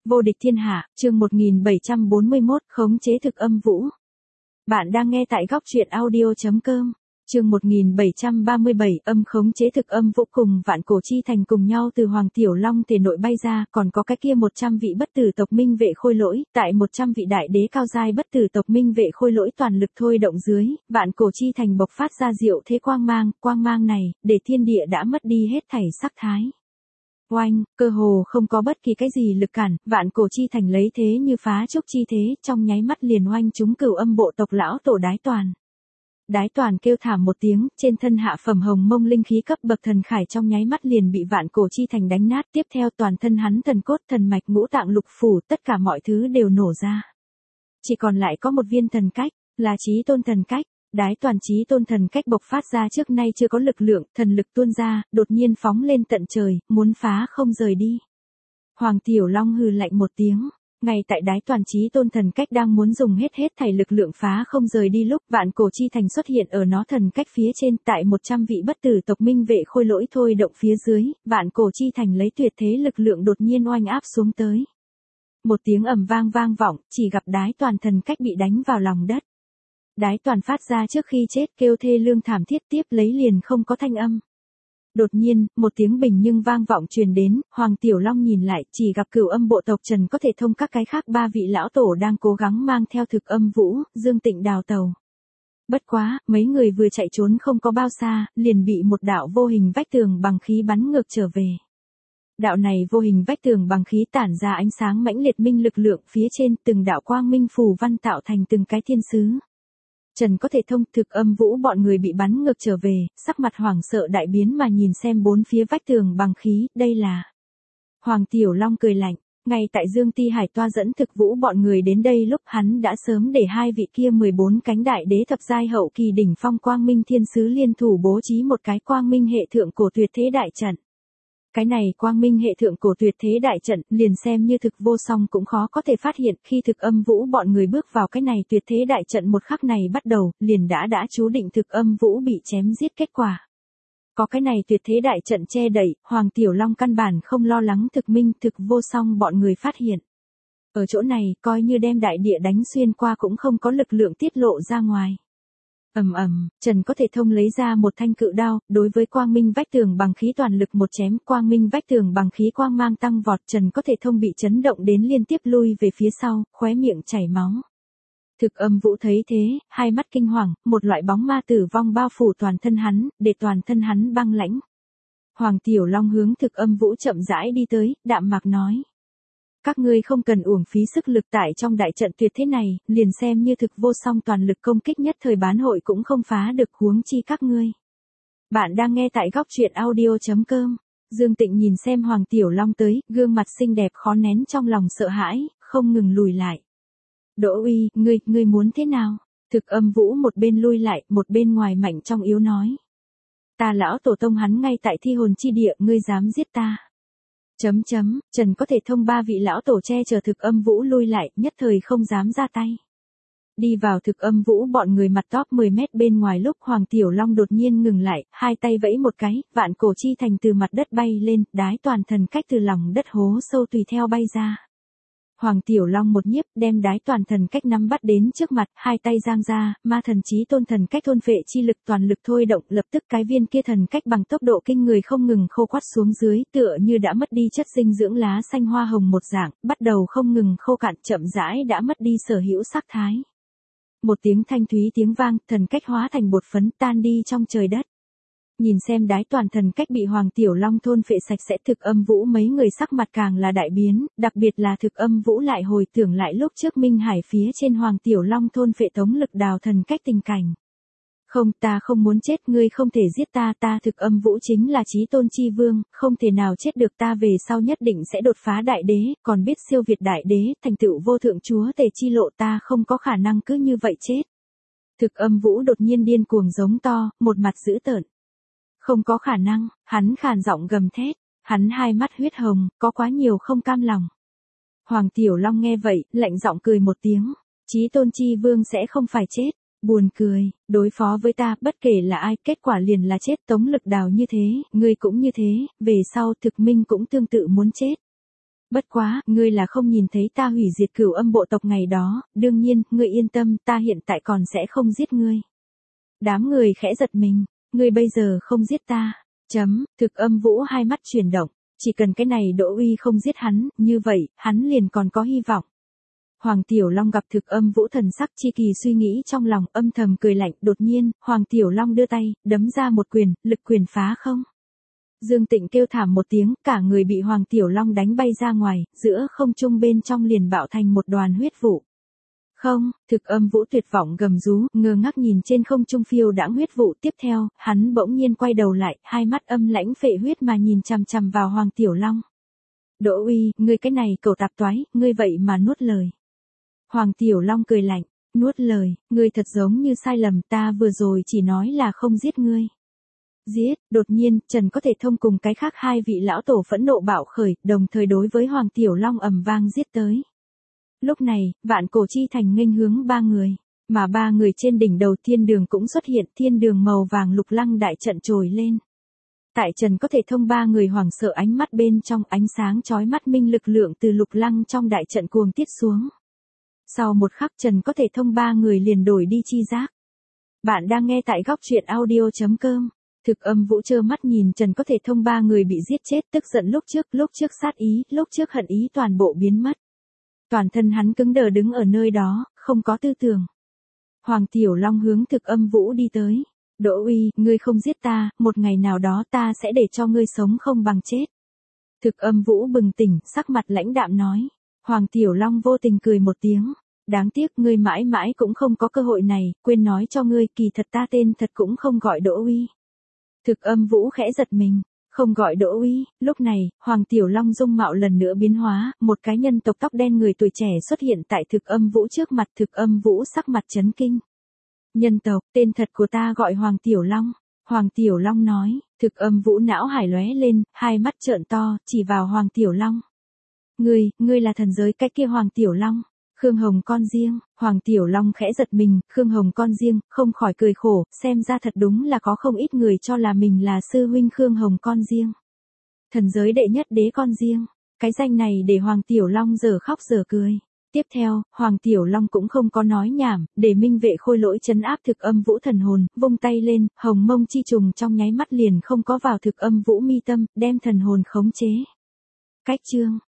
Vô địch thiên hạ, chương 1741, khống chế thực âm vũ. Bạn đang nghe tại góc truyện audio.com. Chương 1737, âm khống chế thực âm vũ cùng Vạn Cổ Chi Thành cùng nhau từ Hoàng Tiểu Long thể nội bay ra, còn có cái kia 100 vị bất tử tộc minh vệ khôi lỗi, tại 100 vị đại đế cao giai bất tử tộc minh vệ khôi lỗi toàn lực thôi động dưới, Vạn Cổ Chi Thành bộc phát ra diệu thế quang mang này, để thiên địa đã mất đi hết thảy sắc thái. Oanh, cơ hồ không có bất kỳ cái gì lực cản, Vạn Cổ Chi Thành lấy thế như phá trúc chi thế, trong nháy mắt liền oanh chúng cửu âm bộ tộc lão tổ Đái Toàn. Đái Toàn kêu thảm một tiếng, trên thân hạ phẩm hồng mông linh khí cấp bậc thần khải trong nháy mắt liền bị Vạn Cổ Chi Thành đánh nát, tiếp theo toàn thân hắn thần cốt, thần mạch, ngũ tạng lục phủ, tất cả mọi thứ đều nổ ra. Chỉ còn lại có một viên thần cách, là Chí Tôn thần cách. Đái Toàn Chí Tôn thần cách bộc phát ra trước nay chưa có lực lượng, thần lực tuôn ra, đột nhiên phóng lên tận trời, muốn phá không rời đi. Hoàng Tiểu Long hừ lạnh một tiếng, ngay tại Đái Toàn Chí Tôn thần cách đang muốn dùng hết thảy lực lượng phá không rời đi lúc Vạn Cổ Chi Thành xuất hiện ở nó thần cách phía trên, tại 100 vị bất tử tộc minh vệ khôi lỗi thôi động phía dưới, Vạn Cổ Chi Thành lấy tuyệt thế lực lượng đột nhiên oanh áp xuống tới. Một tiếng ầm vang vọng, chỉ gặp Đái Toàn thần cách bị đánh vào lòng đất. Đái Toàn phát ra trước khi chết kêu thê lương thảm thiết, tiếp lấy liền không có thanh âm. Đột nhiên, một tiếng bình nhưng vang vọng truyền đến, Hoàng Tiểu Long nhìn lại, chỉ gặp cửu âm bộ tộc Trần có thể thông các cái khác ba vị lão tổ đang cố gắng mang theo thực âm vũ, Dương Tịnh đào tàu. Bất quá, mấy người vừa chạy trốn không có bao xa, liền bị một đạo vô hình vách tường bằng khí bắn ngược trở về. Đạo này vô hình vách tường bằng khí tản ra ánh sáng mãnh liệt minh lực lượng, phía trên từng đạo quang minh phù văn tạo thành từng cái thiên sứ. Trần có thể thông, thực âm vũ bọn người bị bắn ngược trở về, sắc mặt hoảng sợ đại biến mà nhìn xem bốn phía vách tường bằng khí, đây là. Hoàng Tiểu Long cười lạnh, ngay tại Dương Ti Hải Toa dẫn thực vũ bọn người đến đây lúc hắn đã sớm để hai vị kia 14 cánh đại đế thập giai hậu kỳ đỉnh phong quang minh thiên sứ liên thủ bố trí một cái quang minh hệ thượng cổ tuyệt thế đại trận. Cái này quang minh hệ thượng cổ tuyệt thế đại trận, liền xem như thực vô song cũng khó có thể phát hiện, khi thực âm vũ bọn người bước vào cái này tuyệt thế đại trận một khắc này bắt đầu, liền đã chú định thực âm vũ bị chém giết kết quả. Có cái này tuyệt thế đại trận che đậy, Hoàng Tiểu Long căn bản không lo lắng thực minh thực vô song bọn người phát hiện. Ở chỗ này, coi như đem đại địa đánh xuyên qua cũng không có lực lượng tiết lộ ra ngoài. Trần có thể thông lấy ra một thanh cự đao, đối với quang minh vách tường bằng khí toàn lực một chém, quang minh vách tường bằng khí quang mang tăng vọt, Trần có thể thông bị chấn động đến liên tiếp lui về phía sau, khóe miệng chảy máu. Thực âm vũ thấy thế, hai mắt kinh hoàng, một loại bóng ma tử vong bao phủ toàn thân hắn, để toàn thân hắn băng lãnh. Hoàng Tiểu Long hướng thực âm vũ chậm rãi đi tới, đạm mạc nói. Các ngươi không cần uổng phí sức lực tại trong đại trận tuyệt thế này, liền xem như thực vô song toàn lực công kích nhất thời bán hội cũng không phá được, huống chi các ngươi. Bạn đang nghe tại góc truyện audio.com. Dương Tịnh nhìn xem Hoàng Tiểu Long tới, gương mặt xinh đẹp khó nén trong lòng sợ hãi, không ngừng lùi lại. Đỗ Uy, ngươi muốn thế nào? Thực âm vũ một bên lui lại, một bên ngoài mạnh trong yếu nói. Ta lão tổ tông hắn ngay tại thi hồn chi địa, ngươi dám giết ta? Trần có thể thông ba vị lão tổ che chở thực âm vũ lui lại, nhất thời không dám ra tay. Đi vào thực âm vũ bọn người mặt top 10 mét bên ngoài lúc Hoàng Tiểu Long đột nhiên ngừng lại, hai tay vẫy một cái, Vạn Cổ Chi Thành từ mặt đất bay lên, Đái Toàn thần cách từ lòng đất hố sâu tùy theo bay ra. Hoàng Tiểu Long một nhiếp đem Đái Toàn thần cách nắm bắt đến trước mặt, hai tay giang ra, ma thần Chí Tôn thần cách thôn phệ chi lực toàn lực thôi động, lập tức cái viên kia thần cách bằng tốc độ kinh người không ngừng khô quắt xuống dưới, tựa như đã mất đi chất dinh dưỡng lá xanh hoa hồng một dạng, bắt đầu không ngừng khô cạn, chậm rãi đã mất đi sở hữu sắc thái. Một tiếng thanh thúy tiếng vang, thần cách hóa thành bột phấn tan đi trong trời đất. Nhìn xem Đái Toàn thần cách bị Hoàng Tiểu Long thôn phệ sạch sẽ, thực âm vũ mấy người sắc mặt càng là đại biến, đặc biệt là thực âm vũ lại hồi tưởng lại lúc trước Minh Hải phía trên Hoàng Tiểu Long thôn phệ tống lực đào thần cách tình cảnh. Không, ta không muốn chết, ngươi không thể giết ta, ta thực âm vũ chính là Chí Tôn chi vương, không thể nào chết được, ta về sau nhất định sẽ đột phá đại đế, còn biết siêu việt đại đế, thành tựu vô thượng chúa tể chi lộ, ta không có khả năng cứ như vậy chết. Thực âm vũ đột nhiên điên cuồng giống to, một mặt dữ tợn. Không có khả năng, hắn khàn giọng gầm thét, hắn hai mắt huyết hồng, có quá nhiều không cam lòng. Hoàng Tiểu Long nghe vậy, lạnh giọng cười một tiếng, Chí Tôn chi vương sẽ không phải chết, buồn cười, đối phó với ta, bất kể là ai, kết quả liền là chết, tống lực đào như thế, ngươi cũng như thế, về sau thực minh cũng tương tự muốn chết. Bất quá, ngươi là không nhìn thấy ta hủy diệt Cửu Âm bộ tộc ngày đó, đương nhiên, ngươi yên tâm, ta hiện tại còn sẽ không giết ngươi. Đám người khẽ giật mình, ngươi bây giờ không giết ta. Thực Âm Vũ hai mắt chuyển động, chỉ cần cái này Đỗ Uy không giết hắn, như vậy, hắn liền còn có hy vọng. Hoàng Tiểu Long gặp Thực Âm Vũ thần sắc chi kỳ suy nghĩ trong lòng, âm thầm cười lạnh, đột nhiên, Hoàng Tiểu Long đưa tay, đấm ra một quyền, lực quyền phá không. Dương Tịnh kêu thảm một tiếng, cả người bị Hoàng Tiểu Long đánh bay ra ngoài, giữa không trung bên trong liền bạo thành một đoàn huyết vụ. Không, Thực Âm Vũ tuyệt vọng gầm rú, ngơ ngác nhìn trên không trung phiêu đãng huyết vụ, tiếp theo, hắn bỗng nhiên quay đầu lại, hai mắt âm lãnh phệ huyết mà nhìn chằm chằm vào Hoàng Tiểu Long. Đỗ Uy, ngươi cái này cẩu tạp toái, ngươi vậy mà nuốt lời. Hoàng Tiểu Long cười lạnh, nuốt lời, ngươi thật giống như sai lầm, ta vừa rồi chỉ nói là không giết ngươi. Giết, đột nhiên, Trần Có Thể Thông cùng cái khác hai vị lão tổ phẫn nộ bạo khởi, đồng thời đối với Hoàng Tiểu Long ầm vang giết tới. Lúc này, Vạn Cổ Chi Thành nghênh hướng ba người, mà ba người trên đỉnh đầu thiên đường cũng xuất hiện, thiên đường màu vàng lục lăng đại trận trồi lên. Tại Trần Có Thể Thông ba người hoảng sợ ánh mắt bên trong, ánh sáng chói mắt minh lực lượng từ lục lăng trong đại trận cuồng tiết xuống. Sau một khắc Trần Có Thể Thông ba người liền đổi đi chi giác. Bạn đang nghe tại góc truyện audio.com. Thực Âm Vũ trơ mắt nhìn Trần Có Thể Thông ba người bị giết chết, tức giận lúc trước sát ý, lúc trước hận ý toàn bộ biến mất. Toàn thân hắn cứng đờ đứng ở nơi đó, không có tư tưởng. Hoàng Tiểu Long hướng Thực Âm Vũ đi tới. Đỗ Uy, ngươi không giết ta, một ngày nào đó ta sẽ để cho ngươi sống không bằng chết. Thực Âm Vũ bừng tỉnh, sắc mặt lãnh đạm nói. Hoàng Tiểu Long vô tình cười một tiếng. Đáng tiếc ngươi mãi mãi cũng không có cơ hội này, quên nói cho ngươi, kỳ thật ta tên thật cũng không gọi Đỗ Uy. Thực Âm Vũ khẽ giật mình, không gọi Đỗ Uy. Lúc này, Hoàng Tiểu Long dung mạo lần nữa biến hóa, một cái nhân tộc tóc đen người tuổi trẻ xuất hiện tại Thực Âm Vũ trước mặt. Thực Âm Vũ sắc mặt chấn kinh. Nhân tộc, tên thật của ta gọi Hoàng Tiểu Long. Hoàng Tiểu Long nói. Thực Âm Vũ não hải lóe lên, hai mắt trợn to, chỉ vào Hoàng Tiểu Long. Ngươi là thần giới cái kia Hoàng Tiểu Long. Khương Hồng con riêng. Hoàng Tiểu Long khẽ giật mình, Khương Hồng con riêng, không khỏi cười khổ, xem ra thật đúng là có không ít người cho là mình là sư huynh Khương Hồng con riêng. Thần giới đệ nhất đế con riêng. Cái danh này để Hoàng Tiểu Long giờ khóc giờ cười. Tiếp theo, Hoàng Tiểu Long cũng không có nói nhảm, để minh vệ khôi lỗi trấn áp Thực Âm Vũ thần hồn, vung tay lên, hồng mông chi trùng trong nháy mắt liền không có vào Thực Âm Vũ mi tâm, đem thần hồn khống chế. Cách chương.